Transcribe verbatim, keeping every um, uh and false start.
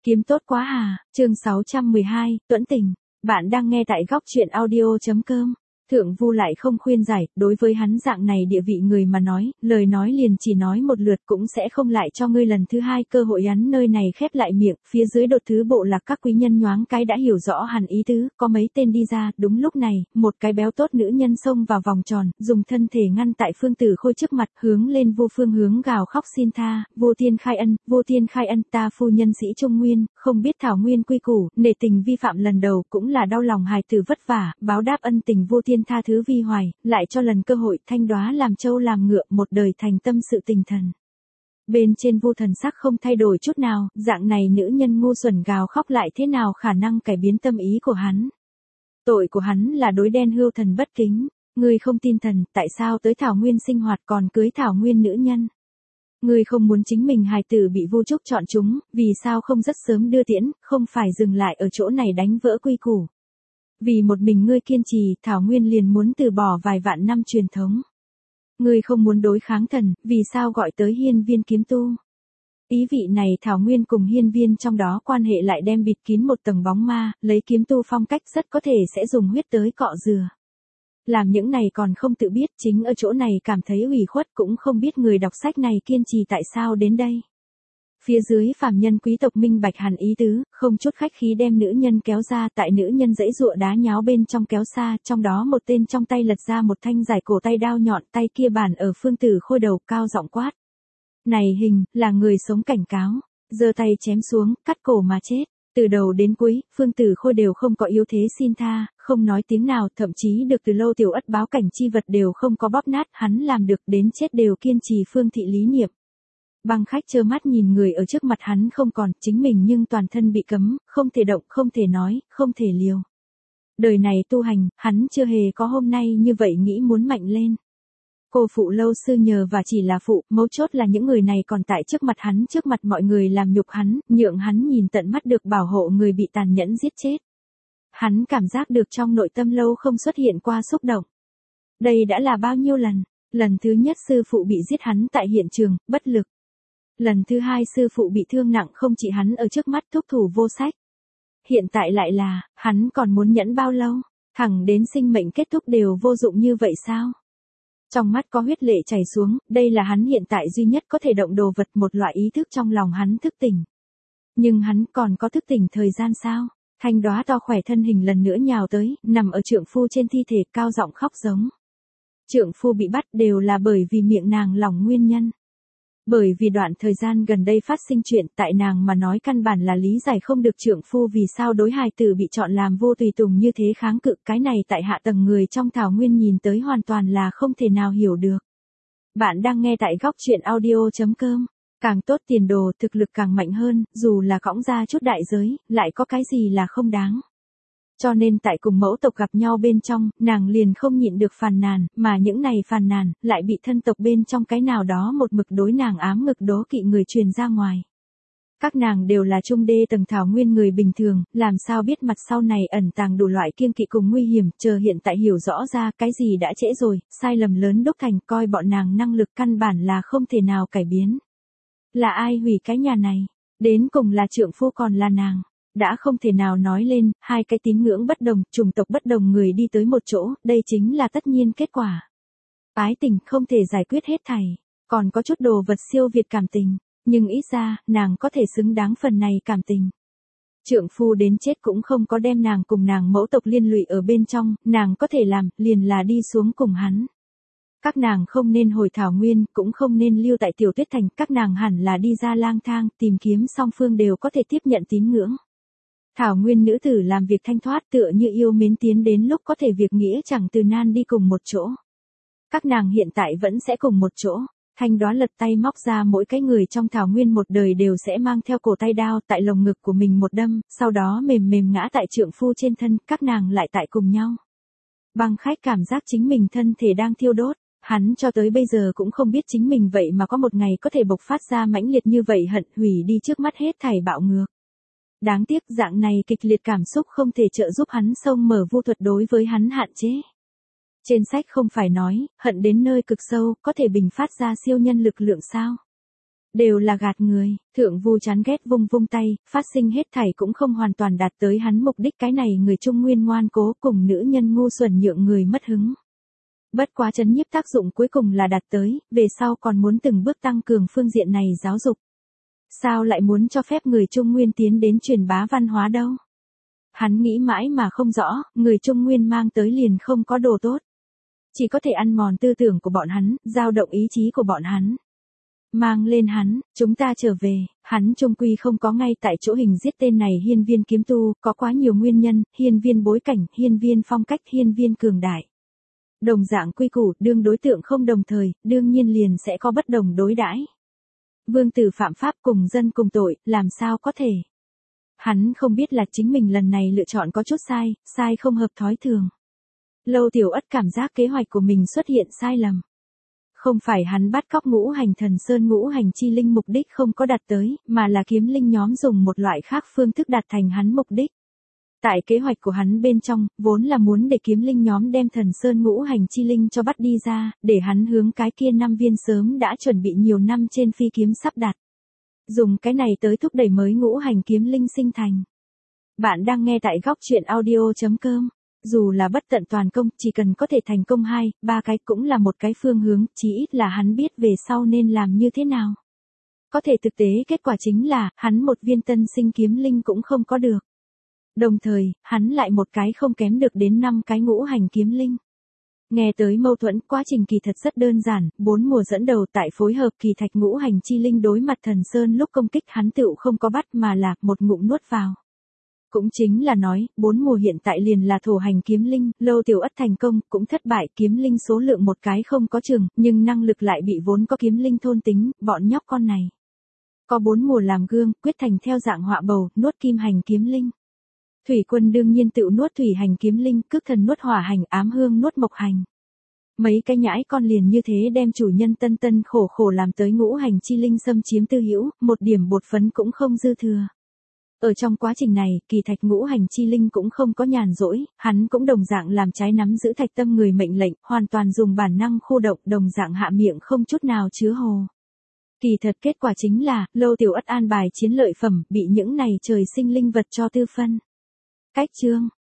Kiếm tốt quá à, chương sáu trăm mười hai, Tuẫn Tình. Bạn đang nghe tại góc truyện audio.com. Thượng Vu lại không khuyên giải, đối với hắn dạng này địa vị người mà nói, lời nói liền chỉ nói một lượt cũng sẽ không lại cho ngươi lần thứ hai cơ hội. Hắn nơi này khép lại miệng, phía dưới đột thứ bộ lạc các quý nhân nhoáng cái đã hiểu rõ hẳn ý tứ, có mấy tên đi ra. Đúng lúc này, một cái béo tốt nữ nhân xông vào vòng tròn, dùng thân thể ngăn tại Phương Tử Khôi trước mặt, hướng lên Vô Phương hướng gào khóc xin tha. Vô Tiên khai ân, Vô Tiên khai ân, ta phu nhân sĩ Trung Nguyên, không biết thảo nguyên quy củ, nể tình vi phạm lần đầu, cũng là đau lòng hài tử vất vả, báo đáp ân tình Vô Tiên tha thứ vi hoài, lại cho lần cơ hội. Thanh Đoá làm trâu làm ngựa, một đời thành tâm sự tình thần. Bên trên Vu thần sắc không thay đổi chút nào, dạng này nữ nhân ngu xuẩn gào khóc lại thế nào khả năng cải biến tâm ý của hắn. Tội của hắn là đối đen hưu thần bất kính. Ngươi không tin thần, tại sao tới Thảo Nguyên sinh hoạt còn cưới Thảo Nguyên nữ nhân? Ngươi không muốn chính mình hài tử bị Vu Trúc chọn chúng, vì sao không rất sớm đưa tiễn, không phải dừng lại ở chỗ này đánh vỡ quy củ? Vì một mình ngươi kiên trì, Thảo Nguyên liền muốn từ bỏ vài vạn năm truyền thống. Ngươi không muốn đối kháng thần, vì sao gọi tới hiên viên kiếm tu? Ý vị này Thảo Nguyên cùng hiên viên trong đó quan hệ lại đem bịt kín một tầng bóng ma, lấy kiếm tu phong cách rất có thể sẽ dùng huyết tới cọ rửa. Làm những này còn không tự biết, chính ở chỗ này cảm thấy ủy khuất, cũng không biết người đọc sách này kiên trì tại sao đến đây. Phía dưới phàm nhân quý tộc minh bạch hẳn ý tứ, không chút khách khí đem nữ nhân kéo ra, tại nữ nhân dãy dụa đá nháo bên trong kéo xa, trong đó một tên trong tay lật ra một thanh giải cổ tay đao nhọn, tay kia bàn ở Phương Tử Khôi đầu, cao giọng quát. Này hình, là người sống cảnh cáo, giơ tay chém xuống, cắt cổ mà chết. Từ đầu đến cuối, Phương Tử Khôi đều không có yếu thế xin tha, không nói tiếng nào, thậm chí được từ lâu tiểu ất báo cảnh chi vật đều không có bóp nát, hắn làm được đến chết đều kiên trì phương thị lý niệm. Băng khách trơ mắt nhìn người ở trước mặt hắn không còn, chính mình nhưng toàn thân bị cấm, không thể động, không thể nói, không thể liều. Đời này tu hành, hắn chưa hề có hôm nay như vậy nghĩ muốn mạnh lên. Cô phụ lâu sư nhờ và chỉ là phụ, mấu chốt là những người này còn tại trước mặt hắn, trước mặt mọi người làm nhục hắn, nhượng hắn nhìn tận mắt được bảo hộ người bị tàn nhẫn giết chết. Hắn cảm giác được trong nội tâm lâu không xuất hiện qua xúc động. Đây đã là bao nhiêu lần? Lần thứ nhất sư phụ bị giết hắn tại hiện trường, bất lực. Lần thứ hai sư phụ bị thương nặng không chỉ hắn ở trước mắt thúc thủ vô sách. Hiện tại lại là, hắn còn muốn nhẫn bao lâu? Thẳng đến sinh mệnh kết thúc đều vô dụng như vậy sao? Trong mắt có huyết lệ chảy xuống, đây là hắn hiện tại duy nhất có thể động đồ vật, một loại ý thức trong lòng hắn thức tỉnh. Nhưng hắn còn có thức tỉnh thời gian sao? Thanh Đoá to khỏe thân hình lần nữa nhào tới, nằm ở trượng phu trên thi thể, cao giọng khóc giống. Trượng phu bị bắt đều là bởi vì miệng nàng lỏng nguyên nhân. Bởi vì đoạn thời gian gần đây phát sinh chuyện, tại nàng mà nói căn bản là lý giải không được trượng phu vì sao đối hài tử bị chọn làm vô tùy tùng như thế kháng cự, cái này tại hạ tầng người trong Thảo Nguyên nhìn tới hoàn toàn là không thể nào hiểu được. Bạn đang nghe tại góc truyện audio.com. Càng tốt tiền đồ, thực lực càng mạnh hơn, dù là cõng ra chút đại giới, lại có cái gì là không đáng. Cho nên tại cùng mẫu tộc gặp nhau bên trong, nàng liền không nhịn được phàn nàn, mà những này phàn nàn, lại bị thân tộc bên trong cái nào đó một mực đối nàng ám ngực đố kỵ người truyền ra ngoài. Các nàng đều là trung đê tầng Thảo Nguyên người bình thường, làm sao biết mặt sau này ẩn tàng đủ loại kiêng kỵ cùng nguy hiểm, chờ hiện tại hiểu rõ ra cái gì đã trễ rồi, sai lầm lớn đúc thành, coi bọn nàng năng lực căn bản là không thể nào cải biến. Là ai hủy cái nhà này? Đến cùng là trượng phu còn là nàng? Đã không thể nào nói lên, hai cái tín ngưỡng bất đồng, chủng tộc bất đồng người đi tới một chỗ, đây chính là tất nhiên kết quả. Ái tình không thể giải quyết hết thảy, còn có chút đồ vật siêu việt cảm tình, nhưng ít ra, nàng có thể xứng đáng phần này cảm tình. Trượng phu đến chết cũng không có đem nàng cùng nàng mẫu tộc liên lụy ở bên trong, nàng có thể làm, liền là đi xuống cùng hắn. Các nàng không nên hồi Thảo Nguyên, cũng không nên lưu tại Tiểu Tuyết Thành, các nàng hẳn là đi ra lang thang, tìm kiếm song phương đều có thể tiếp nhận tín ngưỡng. Thảo Nguyên nữ tử làm việc thanh thoát tựa như yêu mến tiến đến lúc có thể việc nghĩa chẳng từ nan đi cùng một chỗ. Các nàng hiện tại vẫn sẽ cùng một chỗ. Thanh Đoá lật tay móc ra mỗi cái người trong Thảo Nguyên một đời đều sẽ mang theo cổ tay đao tại lồng ngực của mình một đâm, sau đó mềm mềm ngã tại trượng phu trên thân, các nàng lại tại cùng nhau. Băng khách cảm giác chính mình thân thể đang thiêu đốt, hắn cho tới bây giờ cũng không biết chính mình vậy mà có một ngày có thể bộc phát ra mãnh liệt như vậy, hận hủy đi trước mắt hết thảy bạo ngược. Đáng tiếc dạng này kịch liệt cảm xúc không thể trợ giúp hắn xông mở vu thuật đối với hắn hạn chế. Trên sách không phải nói, hận đến nơi cực sâu, có thể bình phát ra siêu nhân lực lượng sao? Đều là gạt người, Thượng Vu chán ghét vung vung tay, phát sinh hết thảy cũng không hoàn toàn đạt tới hắn mục đích, cái này người Trung Nguyên ngoan cố cùng nữ nhân ngu xuẩn nhượng người mất hứng. Bất quá trấn nhiếp tác dụng cuối cùng là đạt tới, về sau còn muốn từng bước tăng cường phương diện này giáo dục. Sao lại muốn cho phép người Trung Nguyên tiến đến truyền bá văn hóa đâu? Hắn nghĩ mãi mà không rõ, người Trung Nguyên mang tới liền không có đồ tốt. Chỉ có thể ăn mòn tư tưởng của bọn hắn, dao động ý chí của bọn hắn. Mang lên hắn, chúng ta trở về, hắn trung quy không có ngay tại chỗ hình giết tên này hiên viên kiếm tu, có quá nhiều nguyên nhân, hiên viên bối cảnh, hiên viên phong cách, hiên viên cường đại. Đồng dạng quy củ, đương đối tượng không đồng thời, đương nhiên liền sẽ có bất đồng đối đãi. Vương tử phạm pháp cùng dân cùng tội, làm sao có thể? Hắn không biết là chính mình lần này lựa chọn có chút sai, sai không hợp thói thường. Lâu Tiểu Ất cảm giác kế hoạch của mình xuất hiện sai lầm. Không phải hắn bắt cóc ngũ hành thần sơn ngũ hành chi linh mục đích không có đạt tới, mà là kiếm linh nhóm dùng một loại khác phương thức đạt thành hắn mục đích. Tại kế hoạch của hắn bên trong, vốn là muốn để kiếm linh nhóm đem thần sơn ngũ hành chi linh cho bắt đi ra, để hắn hướng cái kia năm viên sớm đã chuẩn bị nhiều năm trên phi kiếm sắp đặt. Dùng cái này tới thúc đẩy mới ngũ hành kiếm linh sinh thành. Bạn đang nghe tại góc truyện audio chấm com. Dù là bất tận toàn công, chỉ cần có thể thành công hai, ba cái cũng là một cái phương hướng, chí ít là hắn biết về sau nên làm như thế nào. Có thể thực tế kết quả chính là, hắn một viên tân sinh kiếm linh cũng không có được. Đồng thời, hắn lại một cái không kém được đến năm cái ngũ hành kiếm linh. Nghe tới mâu thuẫn, quá trình kỳ thật rất đơn giản, bốn mùa dẫn đầu tại phối hợp kỳ thạch ngũ hành chi linh đối mặt thần sơn lúc công kích hắn tựu không có bắt mà là một ngụm nuốt vào. Cũng chính là nói, bốn mùa hiện tại liền là thổ hành kiếm linh, Lâu Tiểu Ất thành công, cũng thất bại, kiếm linh số lượng một cái không có chừng, nhưng năng lực lại bị vốn có kiếm linh thôn tính, bọn nhóc con này. Có bốn mùa làm gương, quyết thành theo dạng họa bầu, nuốt kim hành kiếm linh. Thủy quân đương nhiên tự nuốt thủy hành kiếm linh, cước thần nuốt hỏa hành, ám hương nuốt mộc hành. Mấy cái nhãi con liền như thế đem chủ nhân tân tân khổ khổ làm tới ngũ hành chi linh xâm chiếm tư hữu, một điểm bột phấn cũng không dư thừa. Ở trong quá trình này, kỳ thạch ngũ hành chi linh cũng không có nhàn rỗi, hắn cũng đồng dạng làm trái nắm giữ thạch tâm người mệnh lệnh, hoàn toàn dùng bản năng khu động, đồng dạng hạ miệng không chút nào chứa hồ. Kỳ thật kết quả chính là, Lâu Tiểu Ất an bài chiến lợi phẩm, bị những này trời sinh linh vật cho tư phân. Cách chương,